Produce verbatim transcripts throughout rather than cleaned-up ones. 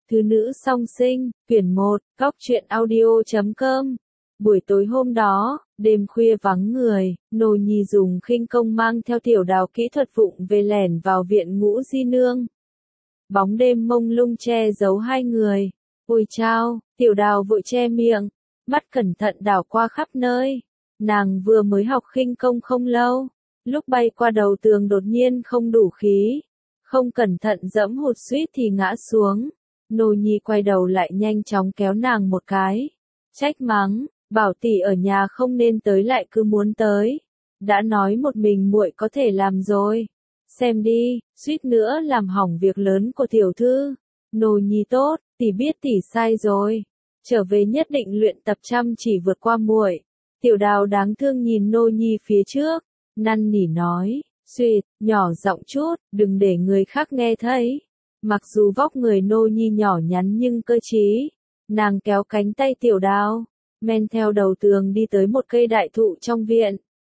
Thứ nữ song sinh, quyển một, góc truyện audio chấm com. Buổi tối hôm đó, đêm khuya vắng người, Nô Nhi dùng khinh công mang theo Tiểu Đào kỹ thuật vụng về lẻn vào viện Ngũ Di Nương. Bóng đêm mông lung che giấu hai người. Ôi chao, Tiểu Đào vội che miệng, mắt cẩn thận đảo qua khắp nơi. Nàng vừa mới học khinh công không lâu, lúc bay qua đầu tường đột nhiên không đủ khí, không cẩn thận dẫm hụt suýt thì ngã xuống. Nô Nhi quay đầu lại nhanh chóng kéo nàng một cái, trách mắng, bảo tỷ ở nhà không nên tới lại cứ muốn tới, đã nói một mình muội có thể làm rồi, xem đi, suýt nữa làm hỏng việc lớn của tiểu thư. Nô Nhi tốt, tỷ biết tỷ sai rồi, trở về nhất định luyện tập chăm chỉ vượt qua muội. Tiểu Đào đáng thương nhìn Nô Nhi phía trước, năn nỉ nói, suýt, nhỏ giọng chút, đừng để người khác nghe thấy. Mặc dù vóc người Nô Nhi nhỏ nhắn nhưng cơ trí, nàng kéo cánh tay Tiểu Đào, men theo đầu tường đi tới một cây đại thụ trong viện.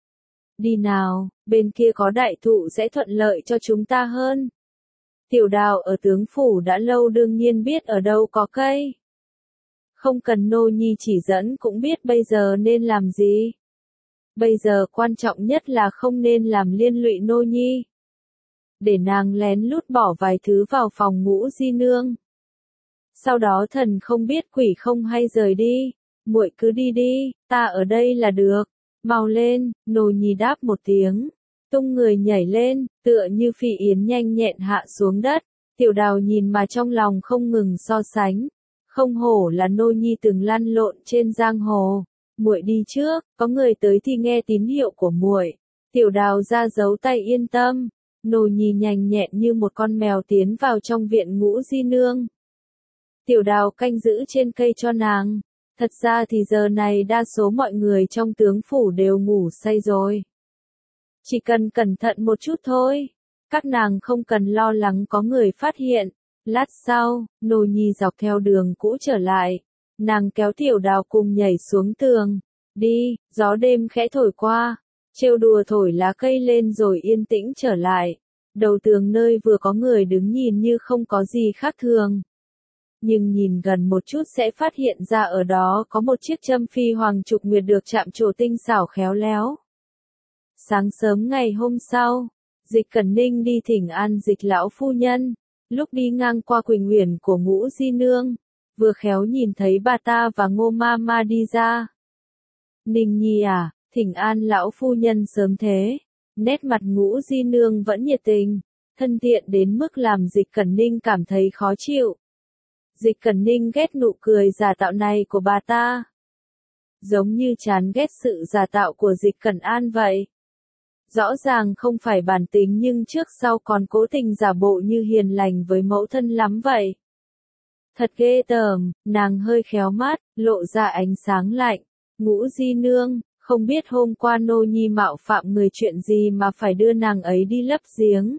Đi nào, bên kia có đại thụ sẽ thuận lợi cho chúng ta hơn. Tiểu Đào ở tướng phủ đã lâu đương nhiên biết ở đâu có cây. Không cần Nô Nhi chỉ dẫn cũng biết bây giờ nên làm gì. Bây giờ quan trọng nhất là không nên làm liên lụy Nô Nhi. Để nàng lén lút bỏ vài thứ vào phòng Ngũ Di Nương. Sau đó thần không biết quỷ không hay rời đi, muội cứ đi đi, ta ở đây là được, mau lên. Nô Nhi đáp một tiếng, tung người nhảy lên, tựa như phi yến nhanh nhẹn hạ xuống đất. Tiểu Đào nhìn mà trong lòng không ngừng so sánh, không hổ là Nô Nhi từng lăn lộn trên giang hồ, muội đi trước, có người tới thì nghe tín hiệu của muội. Tiểu Đào ra dấu tay yên tâm. Nô Nhi nhanh nhẹn như một con mèo tiến vào trong viện Ngũ Di Nương. Tiểu Đào canh giữ trên cây cho nàng. Thật ra thì giờ này đa số mọi người trong tướng phủ đều ngủ say rồi. Chỉ cần cẩn thận một chút thôi. Các nàng không cần lo lắng có người phát hiện. Lát sau, Nô Nhi dọc theo đường cũ trở lại. Nàng kéo Tiểu Đào cùng nhảy xuống tường. Đi, gió đêm khẽ thổi qua. Trêu đùa thổi lá cây lên rồi yên tĩnh trở lại. Đầu tường nơi vừa có người đứng nhìn như không có gì khác thường. Nhưng nhìn gần một chút sẽ phát hiện ra ở đó có một chiếc châm phi hoàng trục nguyệt được chạm trổ tinh xảo khéo léo. Sáng sớm ngày hôm sau, Dịch Cẩn Ninh đi thỉnh an Dịch lão phu nhân. Lúc đi ngang qua Quỳnh Uyển của Ngũ Di Nương, vừa khéo nhìn thấy bà ta và Ngô ma ma đi ra. Ninh Nhi à, thỉnh an lão phu nhân sớm thế. Nét mặt Ngũ Di Nương vẫn nhiệt tình, thân thiện đến mức làm Dịch Cẩn Ninh cảm thấy khó chịu. Dịch Cẩn Ninh ghét nụ cười giả tạo này của bà ta, giống như chán ghét sự giả tạo của Dịch Cẩn An vậy. Rõ ràng không phải bản tính nhưng trước sau còn cố tình giả bộ như hiền lành với mẫu thân lắm vậy. Thật ghê tởm. Nàng hơi khéo mắt, lộ ra ánh sáng lạnh. Ngũ Di Nương, không biết hôm qua Nô Nhi mạo phạm người chuyện gì mà phải đưa nàng ấy đi lấp giếng.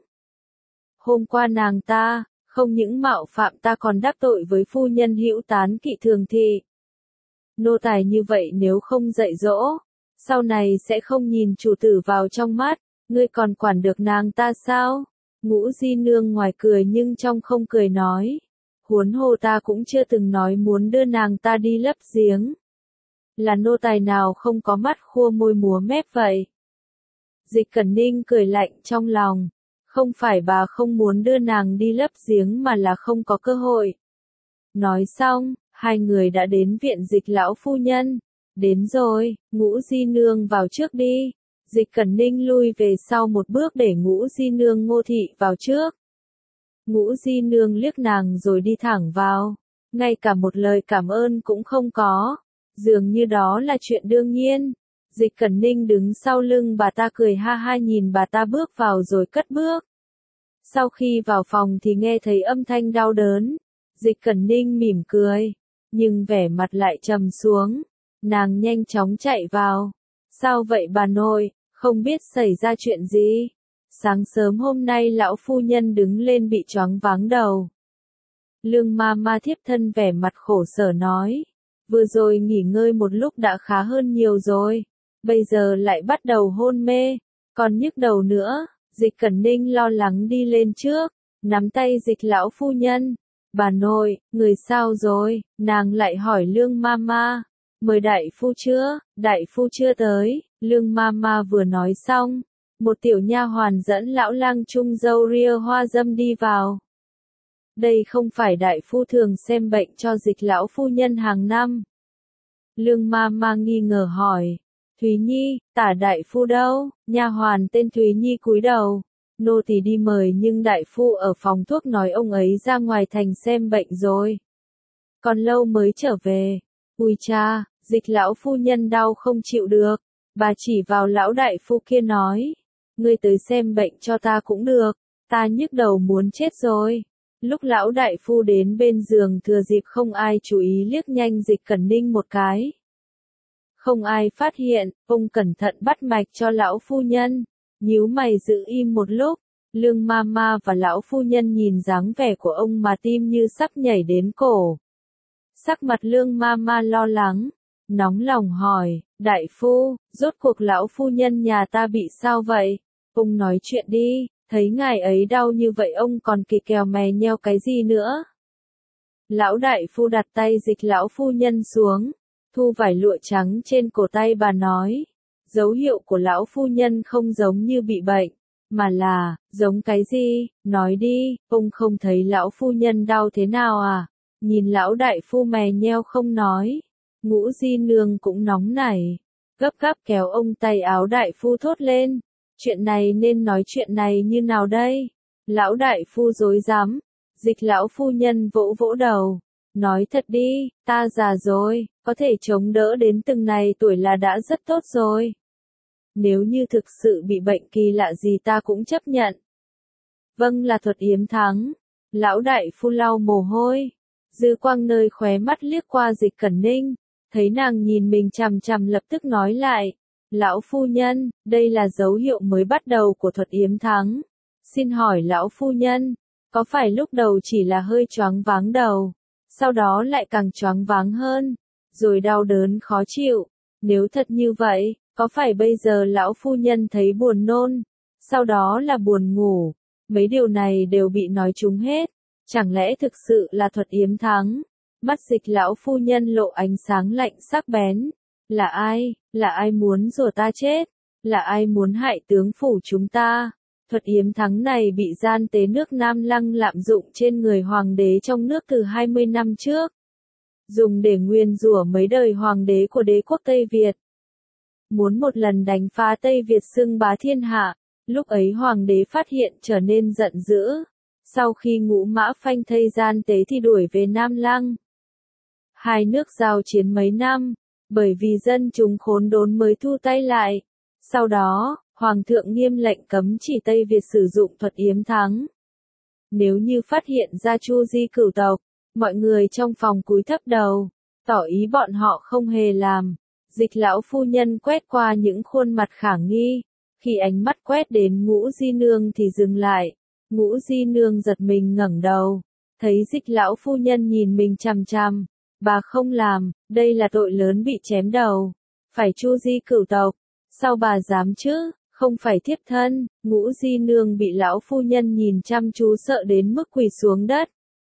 Hôm qua nàng ta, không những mạo phạm ta còn đắc tội với phu nhân hữu tán kỵ thường thị. Nô tài như vậy nếu không dạy dỗ, sau này sẽ không nhìn chủ tử vào trong mắt, ngươi còn quản được nàng ta sao? Ngũ Di Nương ngoài cười nhưng trong không cười nói, huống hồ ta cũng chưa từng nói muốn đưa nàng ta đi lấp giếng. Là nô tài nào không có mắt khua môi múa mép vậy? Dịch Cẩn Ninh cười lạnh trong lòng, không phải bà không muốn đưa nàng đi lấp giếng mà là không có cơ hội. Nói xong, hai người đã đến viện Dịch lão phu nhân. Đến rồi, Ngũ Di Nương vào trước đi. Dịch Cẩn Ninh lui về sau một bước để Ngũ Di Nương Ngô thị vào trước. Ngũ Di Nương liếc nàng rồi đi thẳng vào, ngay cả một lời cảm ơn cũng không có. Dường như đó là chuyện đương nhiên. Dịch Cẩn Ninh đứng sau lưng bà ta cười ha ha nhìn bà ta bước vào rồi cất bước. Sau khi vào phòng thì nghe thấy âm thanh đau đớn. Dịch Cẩn Ninh mỉm cười, nhưng vẻ mặt lại trầm xuống. Nàng nhanh chóng chạy vào. Sao vậy bà nội, không biết xảy ra chuyện gì? Sáng sớm hôm nay lão phu nhân đứng lên bị choáng váng đầu. Lương ma ma thiếp thân vẻ mặt khổ sở nói. Vừa rồi nghỉ ngơi một lúc đã khá hơn nhiều rồi. Bây giờ lại bắt đầu hôn mê. Còn nhức đầu nữa. Dịch Cẩn Ninh lo lắng đi lên trước. Nắm tay Dịch lão phu nhân. Bà nội, người sao rồi? Nàng lại hỏi Lương Mama. Mời đại phu chưa? Đại phu chưa tới. Lương Mama vừa nói xong, một tiểu nha hoàn dẫn lão lang trung dâu ria hoa dâm đi vào. Đây không phải đại phu thường xem bệnh cho Dịch lão phu nhân hàng năm. Lương Mama nghi ngờ hỏi. Thúy Nhi, tả đại phu đâu? Nha hoàn tên Thúy Nhi cúi đầu. Nô tỳ đi mời nhưng đại phu ở phòng thuốc nói ông ấy ra ngoài thành xem bệnh rồi. Còn lâu mới trở về. Ui cha, Dịch lão phu nhân đau không chịu được. Bà chỉ vào lão đại phu kia nói. Ngươi tới xem bệnh cho ta cũng được. Ta nhức đầu muốn chết rồi. Lúc lão đại phu đến bên giường thừa dịp không ai chú ý liếc nhanh Dịch Cẩn Ninh một cái. Không ai phát hiện, ông cẩn thận bắt mạch cho lão phu nhân. Nhíu mày giữ im một lúc, Lương Mama và lão phu nhân nhìn dáng vẻ của ông mà tim như sắp nhảy đến cổ. Sắc mặt Lương Mama lo lắng, nóng lòng hỏi, đại phu, rốt cuộc lão phu nhân nhà ta bị sao vậy? Ông nói chuyện đi, thấy ngài ấy đau như vậy ông còn kỳ kèo mè nheo cái gì nữa? Lão đại phu đặt tay Dịch lão phu nhân xuống, thu vải lụa trắng trên cổ tay bà nói. Dấu hiệu của lão phu nhân không giống như bị bệnh, mà là, giống cái gì, nói đi, ông không thấy lão phu nhân đau thế nào à? Nhìn lão đại phu mè nheo không nói, Ngũ Di Nương cũng nóng nảy, gấp gáp kéo ông tay áo đại phu thốt lên, chuyện này nên nói chuyện này như nào đây? Lão đại phu rối rắm, Dịch lão phu nhân vỗ vỗ đầu, nói thật đi, ta già rồi, có thể chống đỡ đến từng này tuổi là đã rất tốt rồi. Nếu như thực sự bị bệnh kỳ lạ gì ta cũng chấp nhận. Vâng là thuật yếm thắng. Lão đại phu lau mồ hôi. Dư quang nơi khóe mắt liếc qua Dịch Cẩn Ninh. Thấy nàng nhìn mình chằm chằm lập tức nói lại. Lão phu nhân, đây là dấu hiệu mới bắt đầu của thuật yếm thắng. Xin hỏi lão phu nhân, có phải lúc đầu chỉ là hơi choáng váng đầu, sau đó lại càng choáng váng hơn, rồi đau đớn khó chịu? Nếu thật như vậy, có phải bây giờ lão phu nhân thấy buồn nôn, sau đó là buồn ngủ, mấy điều này đều bị nói trúng hết, chẳng lẽ thực sự là thuật yếm thắng? Mắt Dịch lão phu nhân lộ ánh sáng lạnh sắc bén. Là ai, là ai muốn rủa ta chết, là ai muốn hại tướng phủ chúng ta? Thuật yếm thắng này bị gian tế nước Nam Lăng lạm dụng trên người hoàng đế trong nước từ hai mươi năm trước, dùng để nguyền rủa mấy đời hoàng đế của đế quốc Tây Việt. Muốn một lần đánh phá Tây Việt xưng bá thiên hạ, lúc ấy hoàng đế phát hiện trở nên giận dữ. Sau khi Ngũ Mã phanh thây gian tế thì đuổi về Nam Lăng. Hai nước giao chiến mấy năm, bởi vì dân chúng khốn đốn mới thu tay lại. Sau đó, Hoàng thượng nghiêm lệnh cấm chỉ Tây Việt sử dụng thuật yếm thắng. Nếu như phát hiện ra Chu Di cửu tộc, mọi người trong phòng cúi thấp đầu, tỏ ý bọn họ không hề làm. Dịch lão phu nhân quét qua những khuôn mặt khả nghi, khi ánh mắt quét đến Ngũ Di Nương thì dừng lại. Ngũ Di Nương giật mình ngẩng đầu, thấy Dịch lão phu nhân nhìn mình chằm chằm, bà không làm, đây là tội lớn bị chém đầu, phải Chu Di cửu tộc, sao bà dám chứ, không phải thiếp thân. Ngũ Di Nương bị lão phu nhân nhìn chăm chú sợ đến mức quỳ xuống đất.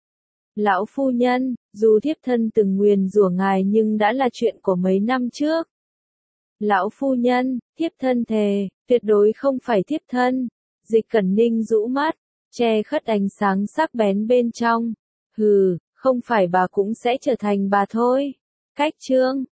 Lão phu nhân, dù thiếp thân từng nguyền rủa ngài nhưng đã là chuyện của mấy năm trước. Lão phu nhân, thiếp thân thề, tuyệt đối không phải thiếp thân. Dịch Cẩn Ninh rũ mắt, che khuất ánh sáng sắc bén bên trong. Hừ, không phải bà cũng sẽ trở thành bà thôi. Cách chương